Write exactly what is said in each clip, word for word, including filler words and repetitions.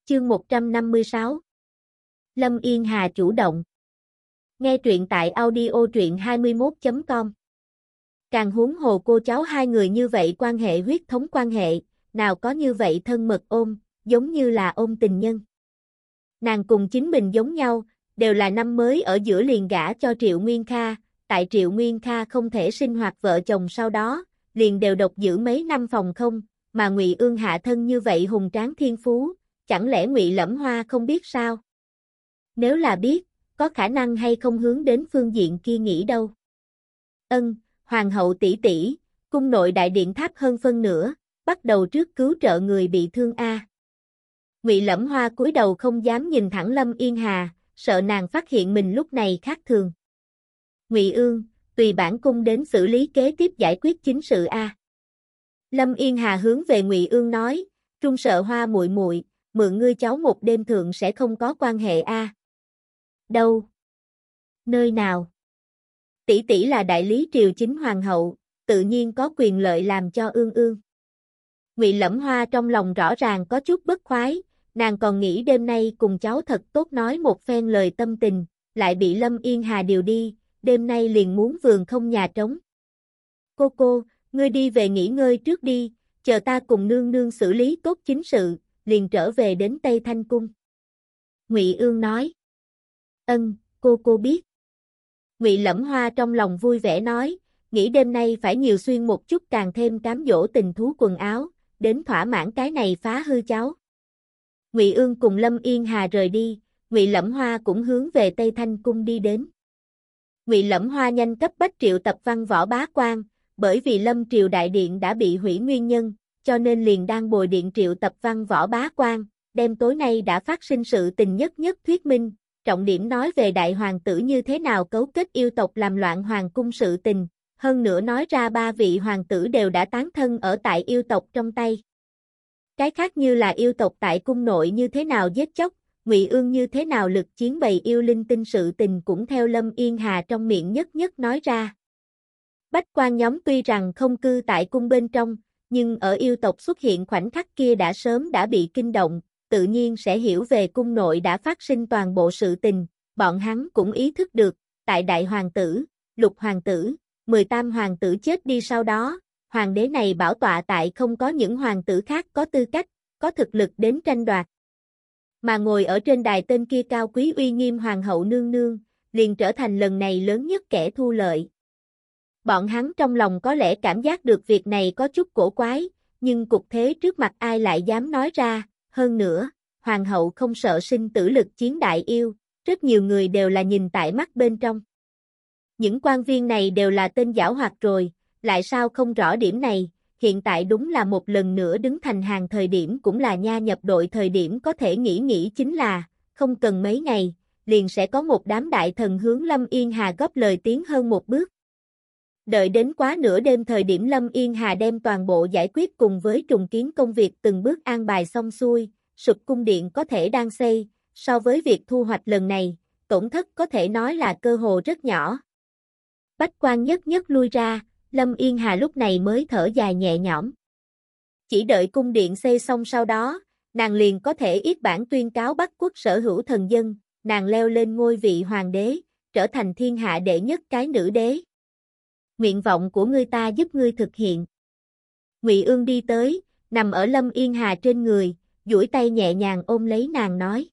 Chương một trăm năm mươi sáu Lâm Yên Hà chủ động. Nghe truyện tại audio truyện hai mươi mốt chấm com. Càng huống hồ cô cháu hai người như vậy quan hệ huyết thống quan hệ, nào có như vậy thân mật ôm, giống như là ôm tình nhân. Nàng cùng chính mình giống nhau, đều là năm mới ở giữa liền gả cho Triệu Nguyên Kha, tại Triệu Nguyên Kha không thể sinh hoạt vợ chồng sau đó, liền đều độc giữ mấy năm phòng không, mà Ngụy Ương hạ thân như vậy hùng tráng thiên phú, chẳng lẽ Ngụy Lẫm Hoa không biết sao? Nếu là biết, có khả năng hay không hướng đến phương diện kia nghĩ đâu. Ân, hoàng hậu tỷ tỷ, cung nội đại điện tháp hơn phân nửa, bắt đầu trước cứu trợ người bị thương a. Ngụy Lẫm Hoa cúi đầu không dám nhìn thẳng Lâm Yên Hà, sợ nàng phát hiện mình lúc này khác thường. Ngụy Ương, tùy bản cung đến xử lý kế tiếp giải quyết chính sự a. Lâm Yên Hà hướng về Ngụy Ương nói, Trung sợ Hoa muội muội, mượn ngươi cháu một đêm thượng sẽ không có quan hệ a. Đâu? Nơi nào? Tỷ tỷ là đại lý triều chính hoàng hậu, tự nhiên có quyền lợi làm cho Ương Ương. Ngụy Lẫm Hoa trong lòng rõ ràng có chút bất khoái, nàng còn nghĩ đêm nay cùng cháu thật tốt nói một phen lời tâm tình, lại bị Lâm Yên Hà điều đi, đêm nay liền muốn vườn không nhà trống. Cô cô, ngươi đi về nghỉ ngơi trước đi, chờ ta cùng nương nương xử lý tốt chính sự, liền trở về đến Tây Thanh Cung. Ngụy Ương nói. Ân, cô cô biết. Ngụy Lẫm Hoa trong lòng vui vẻ nói, nghĩ đêm nay phải nhiều xuyên một chút càng thêm cám dỗ tình thú quần áo, đến thỏa mãn cái này phá hư cháu. Ngụy Ương cùng Lâm Yên Hà rời đi, Ngụy Lẫm Hoa cũng hướng về Tây Thanh Cung đi đến. Ngụy Lẫm Hoa nhanh cấp bách triệu tập văn võ bá quan, bởi vì Lâm Triều Đại Điện đã bị hủy nguyên nhân, cho nên liền đang bồi điện triệu tập văn võ bá quan, đem tối nay đã phát sinh sự tình nhất nhất thuyết minh, trọng điểm nói về đại hoàng tử như thế nào cấu kết yêu tộc làm loạn hoàng cung sự tình, hơn nữa nói ra ba vị hoàng tử đều đã tán thân ở tại yêu tộc trong tay. Cái khác như là yêu tộc tại cung nội như thế nào giết chóc, Ngụy Ương như thế nào lực chiến bày yêu linh tinh sự tình cũng theo Lâm Yên Hà trong miệng nhất nhất nói ra. Bách quan nhóm tuy rằng không cư tại cung bên trong, nhưng ở yêu tộc xuất hiện khoảnh khắc kia đã sớm đã bị kinh động, tự nhiên sẽ hiểu về cung nội đã phát sinh toàn bộ sự tình, bọn hắn cũng ý thức được, tại đại hoàng tử, lục hoàng tử, mười tam hoàng tử chết đi sau đó, hoàng đế này bảo tọa tại không có những hoàng tử khác có tư cách, có thực lực đến tranh đoạt. Mà ngồi ở trên đài tên kia cao quý uy nghiêm hoàng hậu nương nương, liền trở thành lần này lớn nhất kẻ thu lợi. Bọn hắn trong lòng có lẽ cảm giác được việc này có chút cổ quái, nhưng cục thế trước mặt ai lại dám nói ra, hơn nữa, hoàng hậu không sợ sinh tử lực chiến đại yêu, rất nhiều người đều là nhìn tại mắt bên trong. Những quan viên này đều là tên giảo hoạt rồi, lại sao không rõ điểm này, hiện tại đúng là một lần nữa đứng thành hàng thời điểm cũng là nha nhập đội thời điểm có thể nghĩ nghĩ chính là, không cần mấy ngày, liền sẽ có một đám đại thần hướng Lâm Yên Hà góp lời tiến hơn một bước. Đợi đến quá nửa đêm thời điểm Lâm Yên Hà đem toàn bộ giải quyết cùng với trùng kiến công việc từng bước an bài xong xuôi, sụp cung điện có thể đang xây, so với việc thu hoạch lần này, tổn thất có thể nói là cơ hồ rất nhỏ. Bách quan nhất nhất lui ra, Lâm Yên Hà lúc này mới thở dài nhẹ nhõm. Chỉ đợi cung điện xây xong sau đó, nàng liền có thể yết bản tuyên cáo Bắc quốc sở hữu thần dân, nàng leo lên ngôi vị hoàng đế, trở thành thiên hạ đệ nhất cái nữ đế. Nguyện vọng của ngươi ta giúp ngươi thực hiện. Ngụy Ương đi tới, nằm ở Lâm Yên Hà trên người, duỗi tay nhẹ nhàng ôm lấy nàng nói.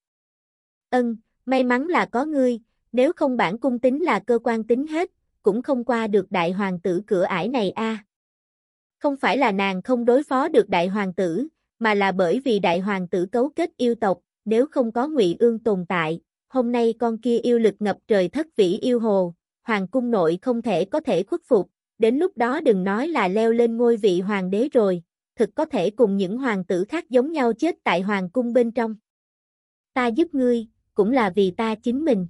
Ân, may mắn là có ngươi, nếu không bản cung tính là cơ quan tính hết, cũng không qua được đại hoàng tử cửa ải này a. À. Không phải là nàng không đối phó được đại hoàng tử, mà là bởi vì đại hoàng tử cấu kết yêu tộc, nếu không có Ngụy Ương tồn tại, hôm nay con kia yêu lực ngập trời thất vĩ yêu hồ, hoàng cung nội không thể có thể khuất phục, đến lúc đó đừng nói là leo lên ngôi vị hoàng đế rồi, thực có thể cùng những hoàng tử khác giống nhau chết tại hoàng cung bên trong. Ta giúp ngươi, cũng là vì ta chính mình.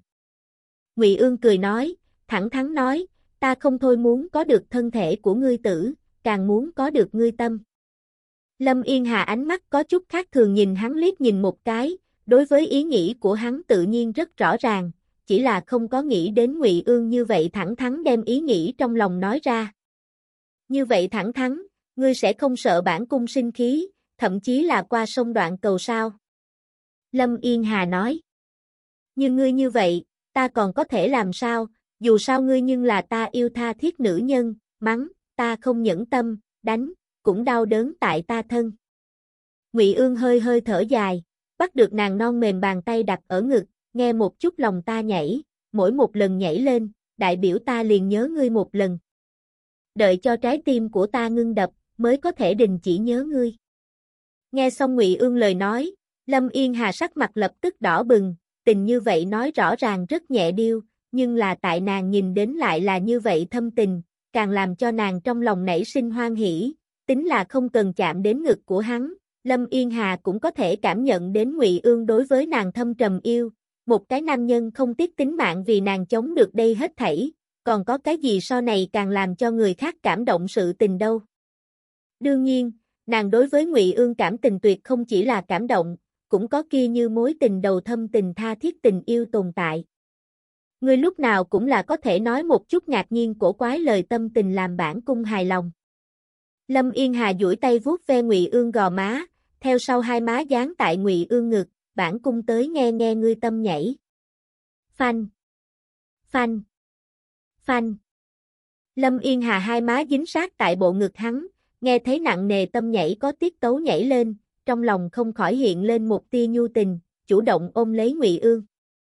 Ngụy Ương cười nói, thẳng thắn nói, ta không thôi muốn có được thân thể của ngươi tử, càng muốn có được ngươi tâm. Lâm Yên Hà ánh mắt có chút khác thường nhìn hắn liếc nhìn một cái, đối với ý nghĩ của hắn tự nhiên rất rõ ràng, chỉ là không có nghĩ đến Ngụy Ương như vậy thẳng thắn đem ý nghĩ trong lòng nói ra. Như vậy thẳng thắn, ngươi sẽ không sợ bản cung sinh khí, thậm chí là qua sông đoạn cầu sao? Lâm Yên Hà nói. Như ngươi như vậy, ta còn có thể làm sao, dù sao ngươi nhưng là ta yêu tha thiết nữ nhân, mắng, ta không nhẫn tâm, đánh, cũng đau đớn tại ta thân. Ngụy Ương hơi hơi thở dài, bắt được nàng non mềm bàn tay đặt ở ngực, nghe một chút lòng ta nhảy, mỗi một lần nhảy lên, đại biểu ta liền nhớ ngươi một lần. Đợi cho trái tim của ta ngưng đập, mới có thể đình chỉ nhớ ngươi. Nghe xong Ngụy Ương lời nói, Lâm Yên Hà sắc mặt lập tức đỏ bừng, tình như vậy nói rõ ràng rất nhẹ điêu, nhưng là tại nàng nhìn đến lại là như vậy thâm tình, càng làm cho nàng trong lòng nảy sinh hoan hỉ, tính là không cần chạm đến ngực của hắn, Lâm Yên Hà cũng có thể cảm nhận đến Ngụy Ương đối với nàng thâm trầm yêu, một cái nam nhân không tiếc tính mạng vì nàng chống được đây hết thảy, còn có cái gì sau này càng làm cho người khác cảm động sự tình đâu. Đương nhiên, nàng đối với Ngụy Ương cảm tình tuyệt không chỉ là cảm động, cũng có kia như mối tình đầu thâm tình tha thiết tình yêu tồn tại. Ngươi lúc nào cũng là có thể nói một chút ngạc nhiên cổ quái lời tâm tình làm bản cung hài lòng. Lâm Yên Hà duỗi tay vuốt ve Ngụy Ương gò má, theo sau hai má dán tại Ngụy Ương ngực, bản cung tới nghe nghe ngươi tâm nhảy. Phanh, phanh, phanh. Lâm Yên Hà hai má dính sát tại bộ ngực hắn, nghe thấy nặng nề tâm nhảy có tiết tấu nhảy lên, trong lòng không khỏi hiện lên một tia nhu tình, chủ động ôm lấy Ngụy Ương.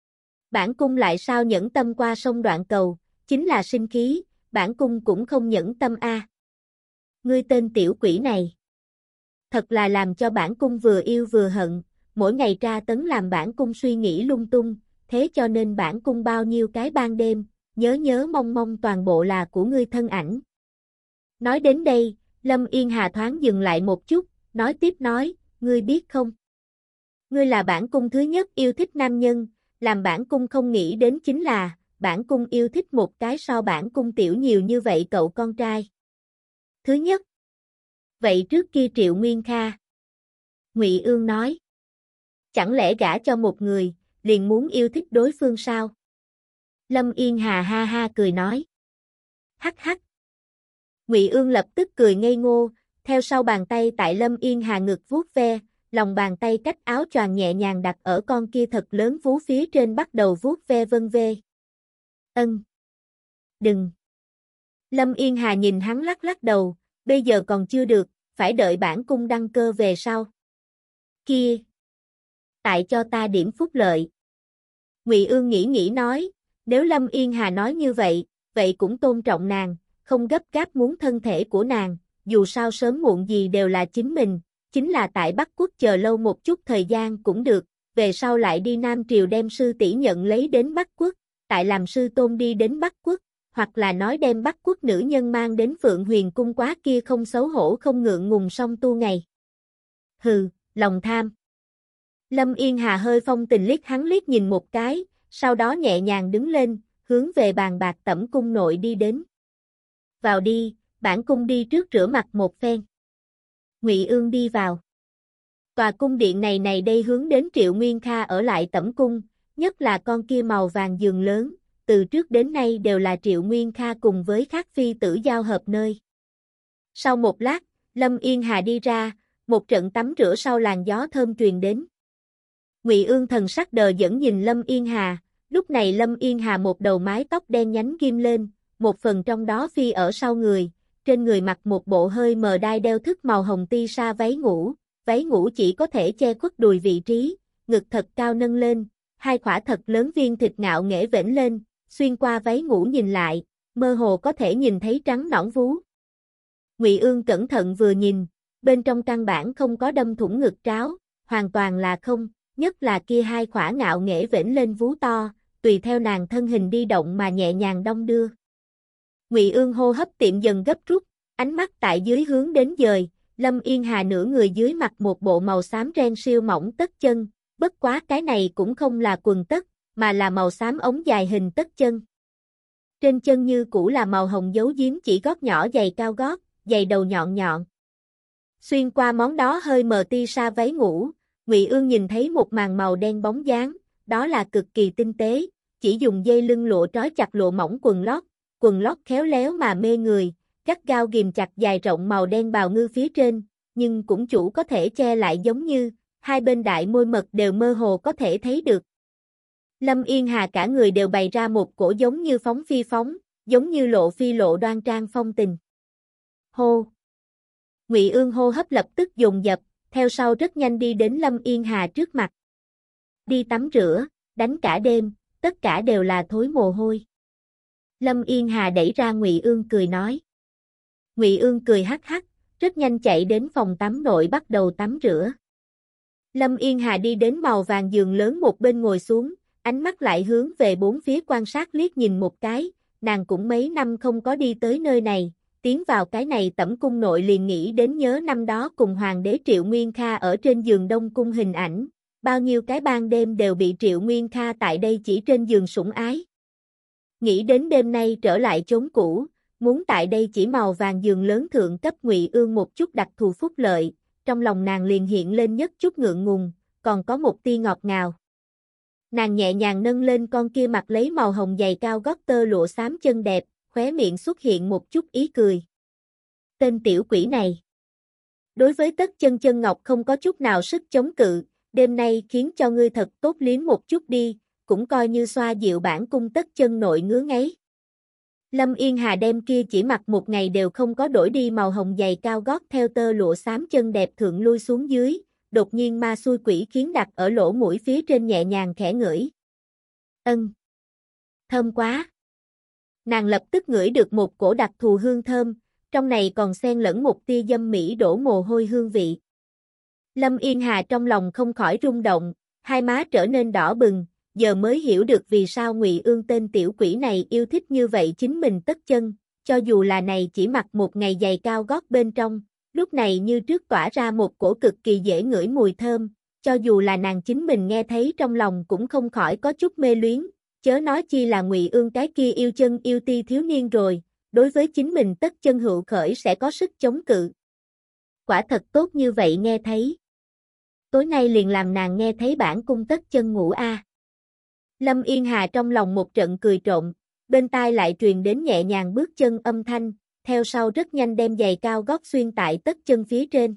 Bản cung lại sao nhẫn tâm qua sông đoạn cầu, chính là sinh khí, bản cung cũng không nhẫn tâm a. Ngươi tên tiểu quỷ này, thật là làm cho bản cung vừa yêu vừa hận, mỗi ngày tra tấn làm bản cung suy nghĩ lung tung, thế cho nên bản cung bao nhiêu cái ban đêm, nhớ nhớ mong mong toàn bộ là của ngươi thân ảnh. Nói đến đây, Lâm Yên Hà thoáng dừng lại một chút, nói tiếp nói, ngươi biết không? Ngươi là bản cung thứ nhất yêu thích nam nhân, làm bản cung không nghĩ đến chính là, bản cung yêu thích một cái so bản cung tiểu nhiều như vậy cậu con trai. Thứ nhất. Vậy trước kia Triệu Nguyên Kha. Ngụy Ương nói. Chẳng lẽ gả cho một người, liền muốn yêu thích đối phương sao? Lâm Yên Hà ha ha cười nói. Hắc hắc. Ngụy Ương lập tức cười ngây ngô, theo sau bàn tay tại Lâm Yên Hà ngực vuốt ve, lòng bàn tay cách áo choàng nhẹ nhàng đặt ở con kia thật lớn vú phía trên bắt đầu vuốt ve vân vê. Ân. Đừng. Lâm Yên Hà nhìn hắn lắc lắc đầu, bây giờ còn chưa được, phải đợi bản cung đăng cơ về sau. Kia. Tại cho ta điểm phúc lợi. Ngụy Ương nghĩ nghĩ nói, nếu Lâm Yên Hà nói như vậy, vậy cũng tôn trọng nàng, không gấp gáp muốn thân thể của nàng, dù sao sớm muộn gì đều là chính mình, chính là tại Bắc Quốc chờ lâu một chút thời gian cũng được, về sau lại đi Nam Triều đem sư tỷ nhận lấy đến Bắc Quốc, tại làm sư tôn đi đến Bắc Quốc, hoặc là nói đem Bắc Quốc nữ nhân mang đến Phượng Huyền cung quá kia không xấu hổ không ngượng ngùng song tu ngày. Hừ, lòng tham. Lâm Yên Hà hơi phong tình liếc hắn liếc nhìn một cái, sau đó nhẹ nhàng đứng lên, hướng về bàn bạc tẩm cung nội đi đến. Vào đi, bản cung đi trước rửa mặt một phen. Ngụy Ương đi vào. Tòa cung điện này này đây hướng đến Triệu Nguyên Kha ở lại tẩm cung, nhất là con kia màu vàng giường lớn, từ trước đến nay đều là Triệu Nguyên Kha cùng với các phi tử giao hợp nơi. Sau một lát, Lâm Yên Hà đi ra, một trận tắm rửa sau làn gió thơm truyền đến. Ngụy Ương thần sắc đờ dẫn nhìn Lâm Yên Hà, lúc này Lâm Yên Hà một đầu mái tóc đen nhánh ghim lên, một phần trong đó phi ở sau người, trên người mặc một bộ hơi mờ đai đeo thức màu hồng ti sa váy ngủ, váy ngủ chỉ có thể che khuất đùi vị trí, ngực thật cao nâng lên, hai khỏa thật lớn viên thịt ngạo nghễ vểnh lên, xuyên qua váy ngủ nhìn lại, mơ hồ có thể nhìn thấy trắng nõn vú. Ngụy Ương cẩn thận vừa nhìn, bên trong căn bản không có đâm thủng ngực tráo, hoàn toàn là không, nhất là kia hai khỏa ngạo nghễ vểnh lên vú to, tùy theo nàng thân hình đi động mà nhẹ nhàng đong đưa. Ngụy Ương hô hấp tiệm dần gấp rút, ánh mắt tại dưới hướng đến dời, Lâm Yên Hà nửa người dưới mặc một bộ màu xám ren siêu mỏng tất chân, bất quá cái này cũng không là quần tất, mà là màu xám ống dài hình tất chân. Trên chân như cũ là màu hồng giấu giếm chỉ gót nhỏ giày cao gót, giày đầu nhọn nhọn. Xuyên qua món đó hơi mờ ti sa váy ngủ, Ngụy Ương nhìn thấy một màn màu đen bóng dáng, đó là cực kỳ tinh tế, chỉ dùng dây lưng lụa trói chặt lụa mỏng quần lót, quần lót khéo léo mà mê người, gắt gao ghìm chặt dài rộng màu đen bào ngư phía trên, nhưng cũng chủ có thể che lại giống như, hai bên đại môi mật đều mơ hồ có thể thấy được. Lâm Yên Hà cả người đều bày ra một cổ giống như phóng phi phóng, giống như lộ phi lộ đoan trang phong tình. Hô! Ngụy Ương hô hấp lập tức dồn dập, theo sau rất nhanh đi đến Lâm Yên Hà trước mặt. Đi tắm rửa, đánh cả đêm, tất cả đều là thối mồ hôi. Lâm Yên Hà đẩy ra Ngụy Ương cười nói. Ngụy Ương cười hắc hắc, rất nhanh chạy đến phòng tắm nội bắt đầu tắm rửa. Lâm Yên Hà đi đến màu vàng giường lớn một bên ngồi xuống, ánh mắt lại hướng về bốn phía quan sát liếc nhìn một cái, nàng cũng mấy năm không có đi tới nơi này, tiến vào cái này tẩm cung nội liền nghĩ đến nhớ năm đó cùng Hoàng đế Triệu Nguyên Kha ở trên giường Đông Cung hình ảnh, bao nhiêu cái ban đêm đều bị Triệu Nguyên Kha tại đây chỉ trên giường sủng ái. Nghĩ đến đêm nay trở lại chốn cũ, muốn tại đây chỉ màu vàng giường lớn thượng cấp Ngụy Ương một chút đặc thù phúc lợi, trong lòng nàng liền hiện lên nhất chút ngượng ngùng, còn có một tia ngọt ngào. Nàng nhẹ nhàng nâng lên con kia mặc lấy màu hồng giày cao gót tơ lụa xám chân đẹp, khóe miệng xuất hiện một chút ý cười. Tên tiểu quỷ này. Đối với Tất Chân Chân Ngọc không có chút nào sức chống cự, đêm nay khiến cho ngươi thật tốt liếm một chút đi, cũng coi như xoa dịu bản cung Tất Chân nội ngứa ngáy. Lâm Yên Hà đem kia chỉ mặc một ngày đều không có đổi đi màu hồng giày cao gót theo tơ lụa xám chân đẹp thượng lui xuống dưới, đột nhiên ma xui quỷ khiến đặt ở lỗ mũi phía trên nhẹ nhàng khẽ ngửi. Ân. Thơm quá. Nàng lập tức ngửi được một cổ đặc thù hương thơm, trong này còn xen lẫn một tia dâm mỹ đổ mồ hôi hương vị. Lâm Yên Hà trong lòng không khỏi rung động, hai má trở nên đỏ bừng, giờ mới hiểu được vì sao Ngụy Ương tên tiểu quỷ này yêu thích như vậy chính mình Tất Chân, cho dù là này chỉ mặc một ngày giày cao gót bên trong, lúc này như trước tỏa ra một cổ cực kỳ dễ ngửi mùi thơm, cho dù là nàng chính mình nghe thấy trong lòng cũng không khỏi có chút mê luyến, chớ nói chi là Ngụy Ương cái kia yêu chân yêu ti thiếu niên rồi, đối với chính mình Tất Chân hữu khởi sẽ có sức chống cự. Quả thật tốt như vậy nghe thấy. Tối nay liền làm nàng nghe thấy bản cung Tất Chân ngủ a. Lâm Yên Hà trong lòng một trận cười trộm, bên tai lại truyền đến nhẹ nhàng bước chân âm thanh, theo sau rất nhanh đem giày cao gót xuyên tại Tất Chân phía trên.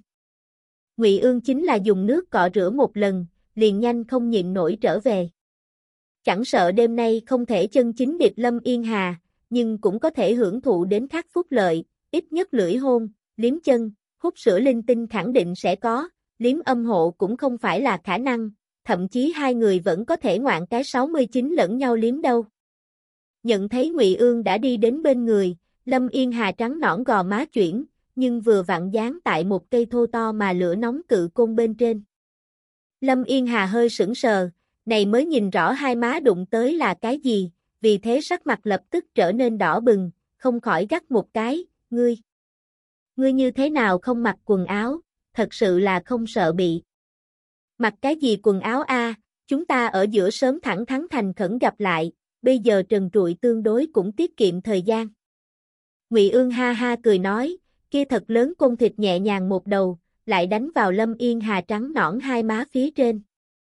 Ngụy Ương chính là dùng nước cọ rửa một lần, liền nhanh không nhịn nổi trở về. Chẳng sợ đêm nay không thể chân chính điệp Lâm Yên Hà, nhưng cũng có thể hưởng thụ đến khác phúc lợi, ít nhất lưỡi hôn, liếm chân, hút sữa linh tinh khẳng định sẽ có, liếm âm hộ cũng không phải là khả năng, thậm chí hai người vẫn có thể ngoạn cái sáu mươi chín lẫn nhau liếm đâu. Nhận thấy Ngụy Ương đã đi đến bên người, Lâm Yên Hà trắng nõn gò má chuyển, nhưng vừa vặn dán tại một cây thô to mà lửa nóng cự côn bên trên. Lâm Yên Hà hơi sững sờ, này mới nhìn rõ hai má đụng tới là cái gì, vì thế sắc mặt lập tức trở nên đỏ bừng, không khỏi gắt một cái, ngươi. Ngươi như thế nào không mặc quần áo, thật sự là không sợ bị. Mặc cái gì quần áo a, chúng ta ở giữa sớm thẳng thắn thành khẩn gặp lại, bây giờ trần trụi tương đối cũng tiết kiệm thời gian. Ngụy Ương ha ha cười nói, kia thật lớn côn thịt nhẹ nhàng một đầu, lại đánh vào Lâm Yên Hà trắng nõn hai má phía trên.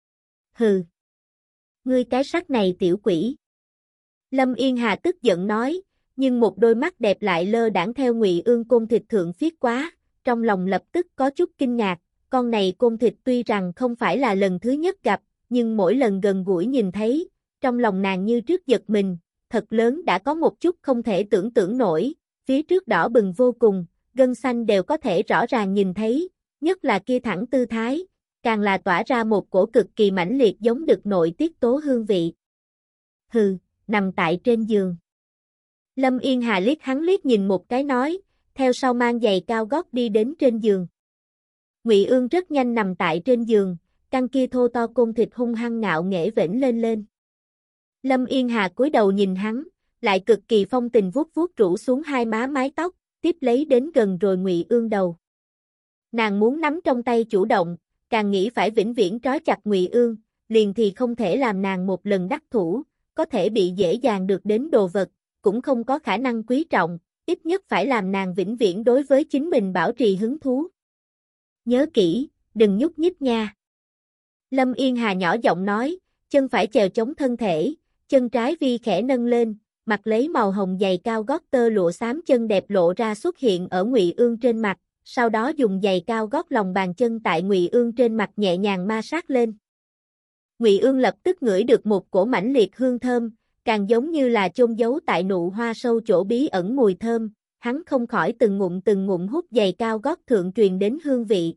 Hừ. Ngươi cái sắc này tiểu quỷ. Lâm Yên Hà tức giận nói, nhưng một đôi mắt đẹp lại lơ đãng theo Ngụy Ương côn thịt thượng phiết quá, trong lòng lập tức có chút kinh ngạc, con này côn thịt tuy rằng không phải là lần thứ nhất gặp, nhưng mỗi lần gần gũi nhìn thấy, trong lòng nàng như trước giật mình, thật lớn đã có một chút không thể tưởng tượng nổi, phía trước đỏ bừng vô cùng, gân xanh đều có thể rõ ràng nhìn thấy, nhất là kia thẳng tư thái, càng là tỏa ra một cổ cực kỳ mãnh liệt giống được nội tiết tố hương vị. Hừ, nằm tại trên giường. Lâm Yên Hà liếc hắn liếc nhìn một cái nói, theo sau mang giày cao gót đi đến trên giường. Ngụy Ương rất nhanh nằm tại trên giường, căn kia thô to côn thịt hung hăng ngạo nghễ vểnh lên lên. Lâm Yên Hà cúi đầu nhìn hắn, lại cực kỳ phong tình vuốt vuốt rủ xuống hai má mái tóc, tiếp lấy đến gần rồi Ngụy Ương đầu. Nàng muốn nắm trong tay chủ động, càng nghĩ phải vĩnh viễn trói chặt Ngụy Ương, liền thì không thể làm nàng một lần đắc thủ, có thể bị dễ dàng được đến đồ vật, cũng không có khả năng quý trọng, ít nhất phải làm nàng vĩnh viễn đối với chính mình bảo trì hứng thú. Nhớ kỹ, đừng nhúc nhích nha. Lâm Yên Hà nhỏ giọng nói, chân phải chèo chống thân thể, chân trái vi khẽ nâng lên, mặc lấy màu hồng giày cao gót tơ lụa xám chân đẹp lộ ra xuất hiện ở Ngụy Ương trên mặt, sau đó dùng giày cao gót lòng bàn chân tại Ngụy Ương trên mặt nhẹ nhàng ma sát lên. Ngụy Ương lập tức ngửi được một cổ mãnh liệt hương thơm, càng giống như là chôn giấu tại nụ hoa sâu chỗ bí ẩn mùi thơm, hắn không khỏi từng ngụm từng ngụm hút giày cao gót thượng truyền đến hương vị.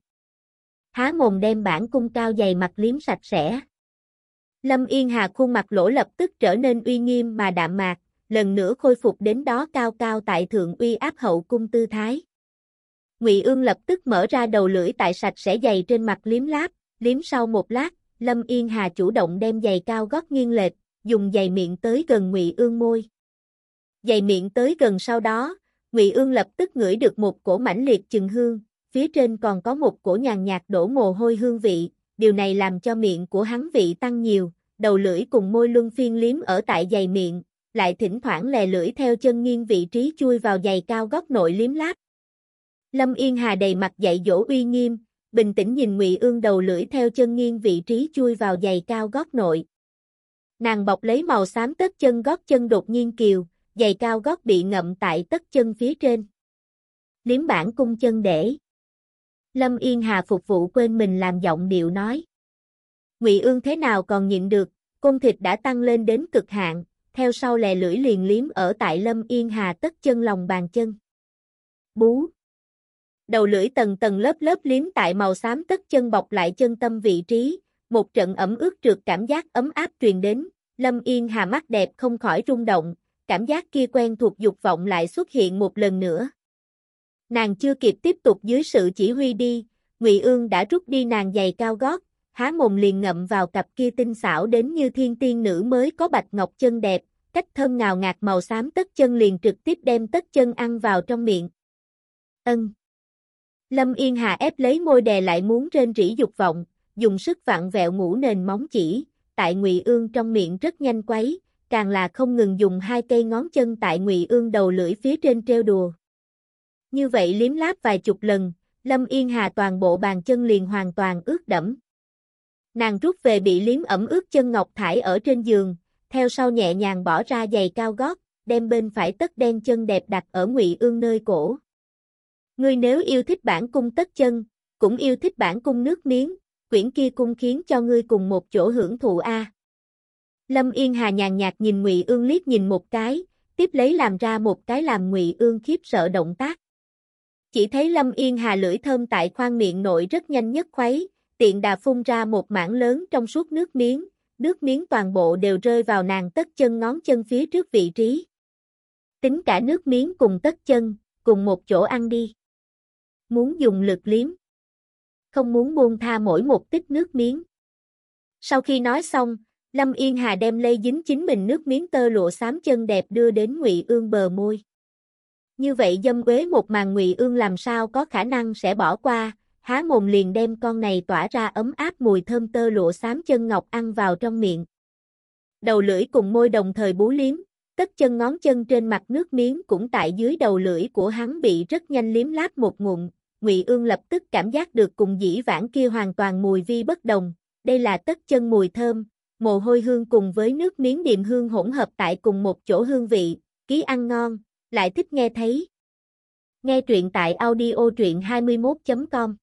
Há mồm đem bản cung cao giày mặt liếm sạch sẽ. Lâm Yên Hà khuôn mặt lỗ lập tức trở nên uy nghiêm mà đạm mạc, lần nữa khôi phục đến đó cao cao tại thượng uy áp hậu cung tư thái. Ngụy Ương lập tức mở ra đầu lưỡi tại sạch sẽ giày trên mặt liếm láp, liếm sau một lát, Lâm Yên Hà chủ động đem giày cao gót nghiêng lệch, dùng giày miệng tới gần Ngụy Ương môi. Giày miệng tới gần sau đó, Ngụy Ương lập tức ngửi được một cổ mãnh liệt chừng hương, phía trên còn có một cổ nhàn nhạt đổ mồ hôi hương vị, điều này làm cho miệng của hắn vị tăng nhiều, đầu lưỡi cùng môi luân phiên liếm ở tại giày miệng, lại thỉnh thoảng lè lưỡi theo chân nghiêng vị trí chui vào giày cao gót nội liếm láp. Lâm Yên Hà đầy mặt dạy dỗ uy nghiêm, bình tĩnh nhìn Ngụy Ương đầu lưỡi theo chân nghiêng vị trí chui vào giày cao gót nội. Nàng bọc lấy màu xám tất chân gót chân đột nhiên kiều, giày cao gót bị ngậm tại tất chân phía trên. Liếm bản cung chân để. Lâm Yên Hà phục vụ quên mình làm giọng điệu nói. Ngụy Ương thế nào còn nhịn được, côn thịt đã tăng lên đến cực hạn, theo sau lè lưỡi liền liếm ở tại Lâm Yên Hà tất chân lòng bàn chân. Bú. Đầu lưỡi tầng tầng lớp lớp liếm tại màu xám tất chân bọc lại chân tâm vị trí, một trận ẩm ướt trượt cảm giác ấm áp truyền đến, Lâm Yên Hà mắt đẹp không khỏi rung động, cảm giác kia quen thuộc dục vọng lại xuất hiện một lần nữa. Nàng chưa kịp tiếp tục dưới sự chỉ huy đi, Ngụy Ương đã rút đi nàng giày cao gót, há mồm liền ngậm vào cặp kia tinh xảo đến như thiên tiên nữ mới có bạch ngọc chân đẹp, cách thơm ngào ngạt màu xám tất chân liền trực tiếp đem tất chân ăn vào trong miệng. Ân. Lâm Yên Hà ép lấy môi đè lại muốn rên rỉ dục vọng, dùng sức vặn vẹo ngũ nền móng chỉ, tại Ngụy Ương trong miệng rất nhanh quấy, càng là không ngừng dùng hai cây ngón chân tại Ngụy Ương đầu lưỡi phía trên trêu đùa. Như vậy liếm láp vài chục lần, Lâm Yên Hà toàn bộ bàn chân liền hoàn toàn ướt đẫm. Nàng rút về bị liếm ẩm ướt chân ngọc thải ở trên giường, theo sau nhẹ nhàng bỏ ra giày cao gót, đem bên phải tất đen chân đẹp đặt ở Ngụy Ương nơi cổ. Ngươi nếu yêu thích bản cung tất chân, cũng yêu thích bản cung nước miếng, quyển kia cung khiến cho ngươi cùng một chỗ hưởng thụ a. Lâm Yên Hà nhàn nhạt nhìn Ngụy Ương liếc nhìn một cái, tiếp lấy làm ra một cái làm Ngụy Ương khiếp sợ động tác. Chỉ thấy Lâm Yên Hà lưỡi thơm tại khoang miệng nội rất nhanh nhất khuấy, tiện đà phun ra một mảng lớn trong suốt nước miếng, nước miếng toàn bộ đều rơi vào nàng tất chân ngón chân phía trước vị trí. Tính cả nước miếng cùng tất chân, cùng một chỗ ăn đi. Muốn dùng lực liếm. Không muốn buông tha mỗi một tích nước miếng. Sau khi nói xong, Lâm Yên Hà đem lây dính chính mình nước miếng tơ lụa xám chân đẹp đưa đến Ngụy Ương bờ môi. Như vậy dâm uế một màn Ngụy Ương làm sao có khả năng sẽ bỏ qua, há mồm liền đem con này tỏa ra ấm áp mùi thơm tơ lụa xám chân ngọc ăn vào trong miệng. Đầu lưỡi cùng môi đồng thời bú liếm, tất chân ngón chân trên mặt nước miếng cũng tại dưới đầu lưỡi của hắn bị rất nhanh liếm láp một ngụm, Ngụy Ương lập tức cảm giác được cùng dĩ vãng kia hoàn toàn mùi vi bất đồng, đây là tất chân mùi thơm, mồ hôi hương cùng với nước miếng điềm hương hỗn hợp tại cùng một chỗ hương vị, ký ăn ngon, lại thích nghe thấy. Nghe truyện tại audio truyện hai mươi mốt chấm com